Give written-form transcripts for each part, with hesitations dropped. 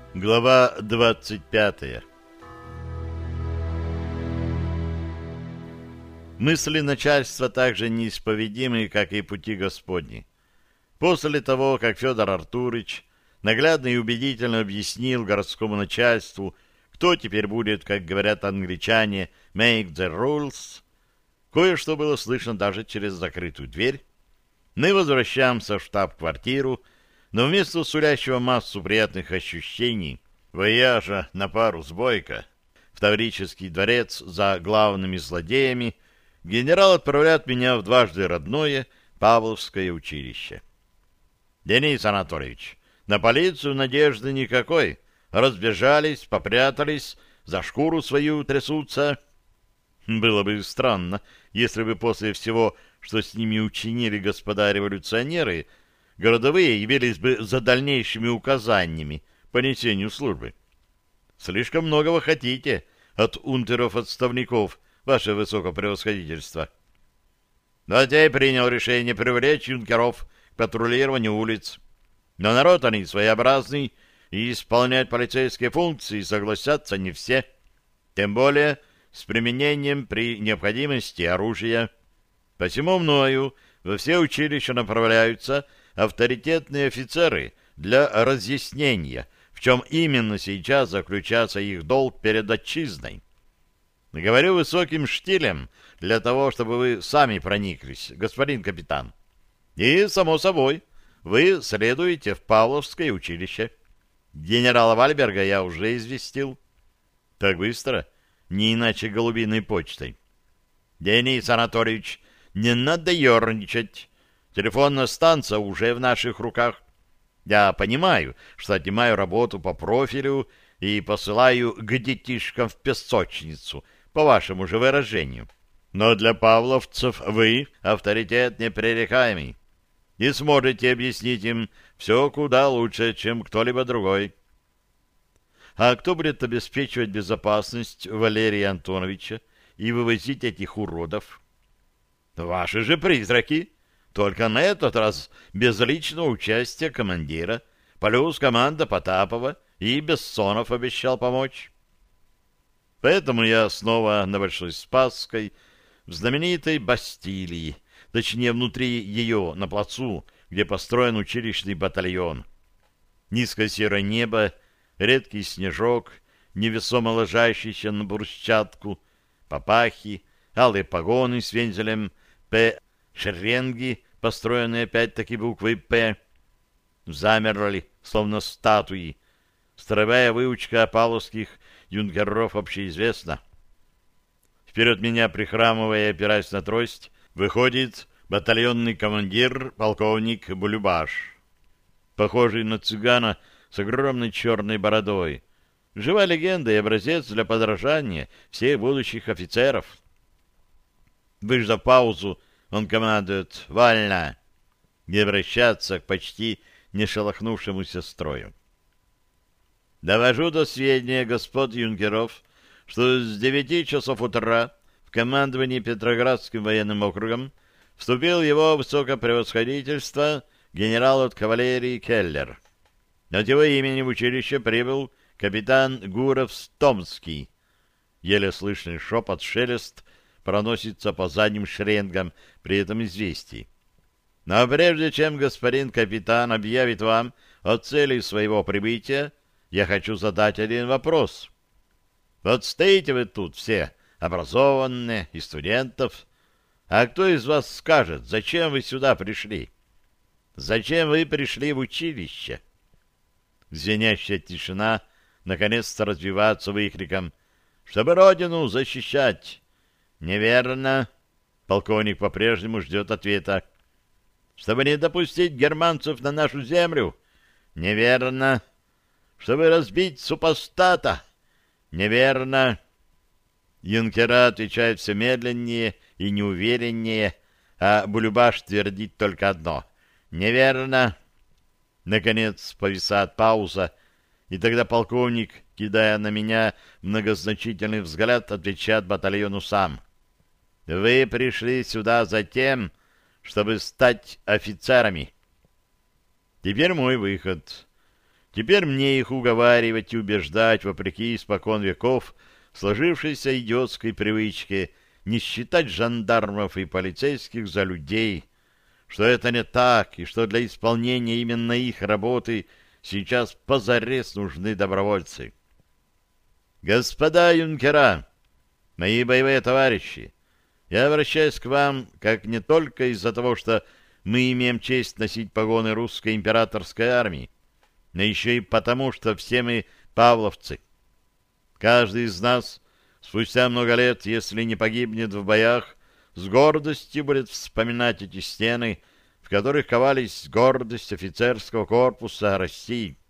Глава 25. Мысли начальства так же неисповедимы, как и пути Господни. После того, как Федор Артурыч наглядно и убедительно объяснил городскому начальству, кто теперь будет, как говорят англичане, make the rules, кое-что было слышно даже через закрытую дверь. Мы возвращаемся в штаб-квартиру, но вместо сулящего массу приятных ощущений вояжа на пару с Бойко в Таврический дворец за главными злодеями генерал отправляет меня в дважды родное Павловское училище. Денис Анатольевич, на полицию надежды никакой. Разбежались, попрятались, за шкуру свою трясутся. Было бы странно, если бы после всего, что с ними учинили господа революционеры, городовые явились бы за дальнейшими указаниями по несению службы. Слишком многого хотите от унтеров-отставников, ваше высокопревосходительство. Латей принял решение привлечь юнкеров к патрулированию улиц. Но народ они своеобразный, и исполнять полицейские функции согласятся не все. Тем более с применением при необходимости оружия. Посему мною во все училища направляются авторитетные офицеры для разъяснения, в чем именно сейчас заключается их долг перед отчизной. Говорю высоким штилем для того, чтобы вы сами прониклись, господин капитан. И, само собой, вы следуете в Павловское училище. Генерала Вальберга я уже известил. Так быстро? Не иначе голубиной почтой. Денис Анатольевич, не надо ерничать. Телефонная станция уже в наших руках. Я понимаю, что отнимаю работу по профилю и посылаю к детишкам в песочницу, по вашему же выражению. Но для павловцев вы авторитет непререкаемый. И сможете объяснить им все куда лучше, чем кто-либо другой. А кто будет обеспечивать безопасность Валерия Антоновича и вывозить этих уродов? Ваши же призраки. Только на этот раз без личного участия командира, плюс команда Потапова, и Бессонов обещал помочь. Поэтому я снова на Большой Спасской, в знаменитой Бастилии, точнее, внутри ее, на плацу, где построен училищный батальон. Низкое серое небо, редкий снежок, невесомо ложащийся на брусчатку, папахи, алые погоны с вензелем «П», шеренги, построенные опять-таки буквой «П», замерли, словно статуи. Строевая выучка павловских юнкеров общеизвестна. Вперед меня, прихрамывая и опираясь на трость, выходит батальонный командир полковник Булюбаш, похожий на цыгана с огромной черной бородой. Живая легенда и образец для подражания всех будущих офицеров. Выждав паузу, он командует «Вольно!» и обращаться к почти не шелохнувшемуся строю. Довожу до сведения господ юнкеров, что с 9 часов утра в командовании Петроградским военным округом вступил его высокопревосходительство генерал от кавалерии Келлер. От его имени в училище прибыл капитан Гуров-Стомский. Еле слышный шепот-шелест проносится по задним шеренгам при этом известии. Но прежде чем господин капитан объявит вам о цели своего прибытия, я хочу задать один вопрос. Вот стоите вы тут все, образованные, и студентов, а кто из вас скажет, зачем вы сюда пришли? Зачем вы пришли в училище? Звенящая тишина наконец-то развивается выкриком «Чтобы Родину защищать!» «Неверно!» Полковник по-прежнему ждет ответа. «Чтобы не допустить германцев на нашу землю?» «Неверно!» «Чтобы разбить супостата?» «Неверно!» Юнкера отвечают все медленнее и неувереннее, а Булюбаш твердит только одно. «Неверно!» Наконец повисает пауза, и тогда полковник, кидая на меня многозначительный взгляд, отвечает батальону сам. «Вы пришли сюда за тем, чтобы стать офицерами». Теперь мой выход. Теперь мне их уговаривать и убеждать, вопреки испокон веков, сложившейся идиотской привычке не считать жандармов и полицейских за людей, что это не так, и что для исполнения именно их работы сейчас позарез нужны добровольцы. Господа юнкера, мои боевые товарищи, я обращаюсь к вам как не только из-за того, что мы имеем честь носить погоны русской императорской армии, но еще и потому, что все мы павловцы. Каждый из нас спустя много лет, если не погибнет в боях, с гордостью будет вспоминать эти стены, в которых ковались гордость офицерского корпуса России.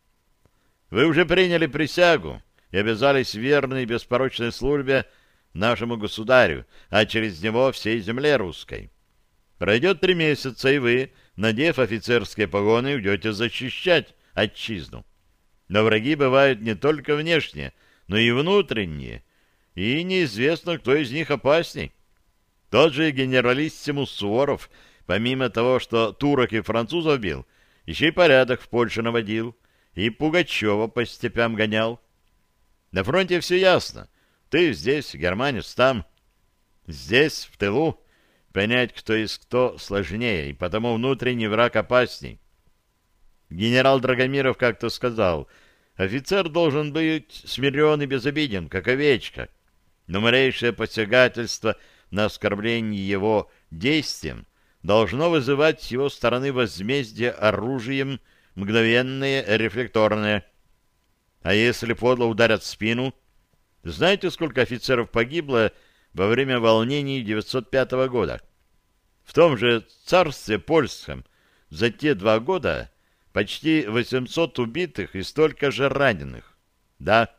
Вы уже приняли присягу и обязались верной и беспорочной службе нашему государю, а через него всей земле русской. Пройдет 3 месяца, и вы, надев офицерские погоны, уйдете защищать отчизну. Но враги бывают не только внешние, но и внутренние, и неизвестно, кто из них опасней. Тот же генералиссимус Суворов, помимо того, что турок и французов бил, еще и порядок в Польше наводил, и Пугачева по степям гонял. На фронте все ясно. Ты здесь, германец там. Здесь, в тылу, понять, кто есть кто, сложнее, и потому внутренний враг опасней. Генерал Драгомиров как-то сказал, офицер должен быть смирен и безобиден, как овечка, но малейшее посягательство на оскорбление его действием должно вызывать с его стороны возмездие оружием, мгновенное, рефлекторное. А если подло ударят в спину? Знаете, сколько офицеров погибло во время волнений 905 года? В том же царстве польском за те 2 года почти 800 убитых и столько же раненых. Да,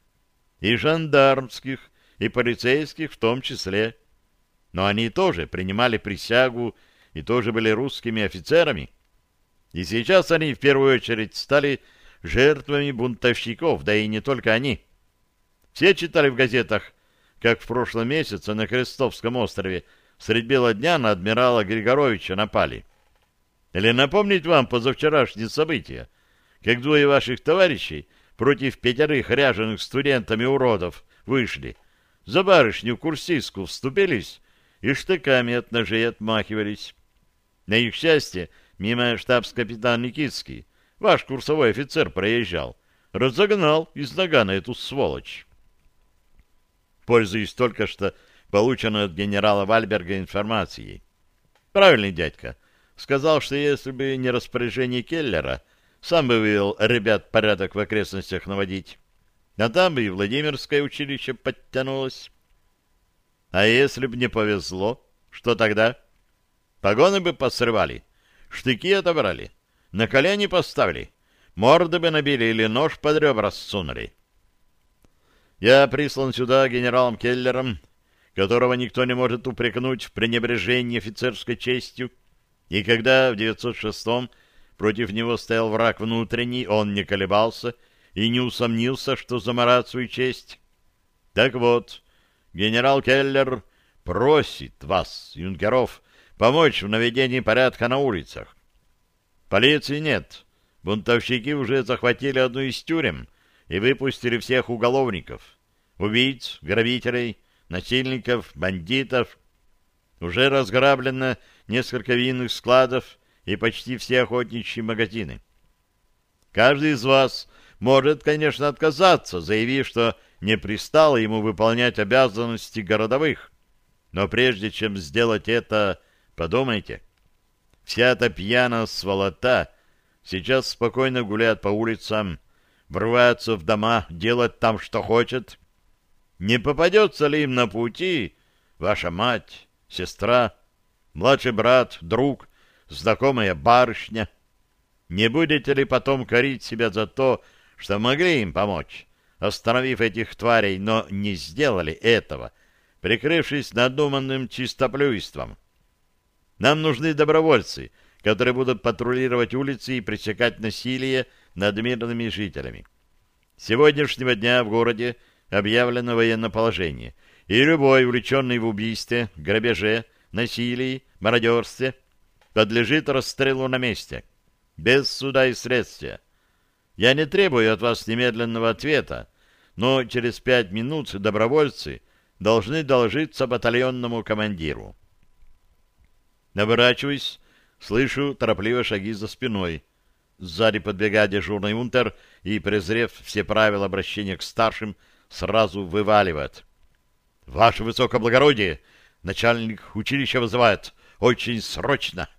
и жандармских, и полицейских в том числе. Но они тоже принимали присягу и тоже были русскими офицерами. И сейчас они в первую очередь стали жертвами бунтовщиков, да и не только они. Все читали в газетах, как в прошлом месяце на Крестовском острове средь бела дня на адмирала Григоровича напали. Или напомнить вам позавчерашние события, как 2 ваших товарищей против 5 ряженых студентами уродов вышли, за барышню-курсистку вступились и штыками от ножей отмахивались. На их счастье, мимо штабс-капитан Никитский, ваш курсовой офицер проезжал, разогнал из нагана эту сволочь. Пользуясь только что полученной от генерала Вальберга информацией. Правильный дядька. Сказал, что если бы не распоряжение Келлера, сам бы вывел ребят порядок в окрестностях наводить. А там бы и Владимирское училище подтянулось. А если бы не повезло, что тогда? Погоны бы посрывали, штыки отобрали, на колени поставили, морды бы набили или нож под ребра сунули. Я прислан сюда генералом Келлером, которого никто не может упрекнуть в пренебрежении офицерской честью, и когда в 906-м против него стоял враг внутренний, он не колебался и не усомнился, что замарает свою честь. Так вот, генерал Келлер просит вас, юнкеров, помочь в наведении порядка на улицах. Полиции нет. Бунтовщики уже захватили одну из тюрем и выпустили всех уголовников, убийц, грабителей, насильников, бандитов. Уже разграблено несколько винных складов и почти все охотничьи магазины. Каждый из вас может, конечно, отказаться, заявив, что не пристало ему выполнять обязанности городовых. Но прежде чем сделать это, подумайте. Вся эта пьяная сволота сейчас спокойно гуляет по улицам, врывается в дома, делать там, что хочет. Не попадется ли им на пути ваша мать, сестра, младший брат, друг, знакомая барышня? Не будете ли потом корить себя за то, что могли им помочь, остановив этих тварей, но не сделали этого, прикрывшись надуманным чистоплюйством? Нам нужны добровольцы, которые будут патрулировать улицы и пресекать насилие над мирными жителями. С сегодняшнего дня в городе объявлено военное положение, и любой, увлеченный в убийстве, грабеже, насилии, мародерстве, подлежит расстрелу на месте, без суда и следствия. Я не требую от вас немедленного ответа, но через 5 минут добровольцы должны доложиться батальонному командиру. Оборачиваюсь, слышу торопливые шаги за спиной. Сзади подбегает дежурный унтер и, презрев все правила обращения к старшим, сразу вываливает: «Ваше высокоблагородие, начальник училища вызывает. Очень срочно!»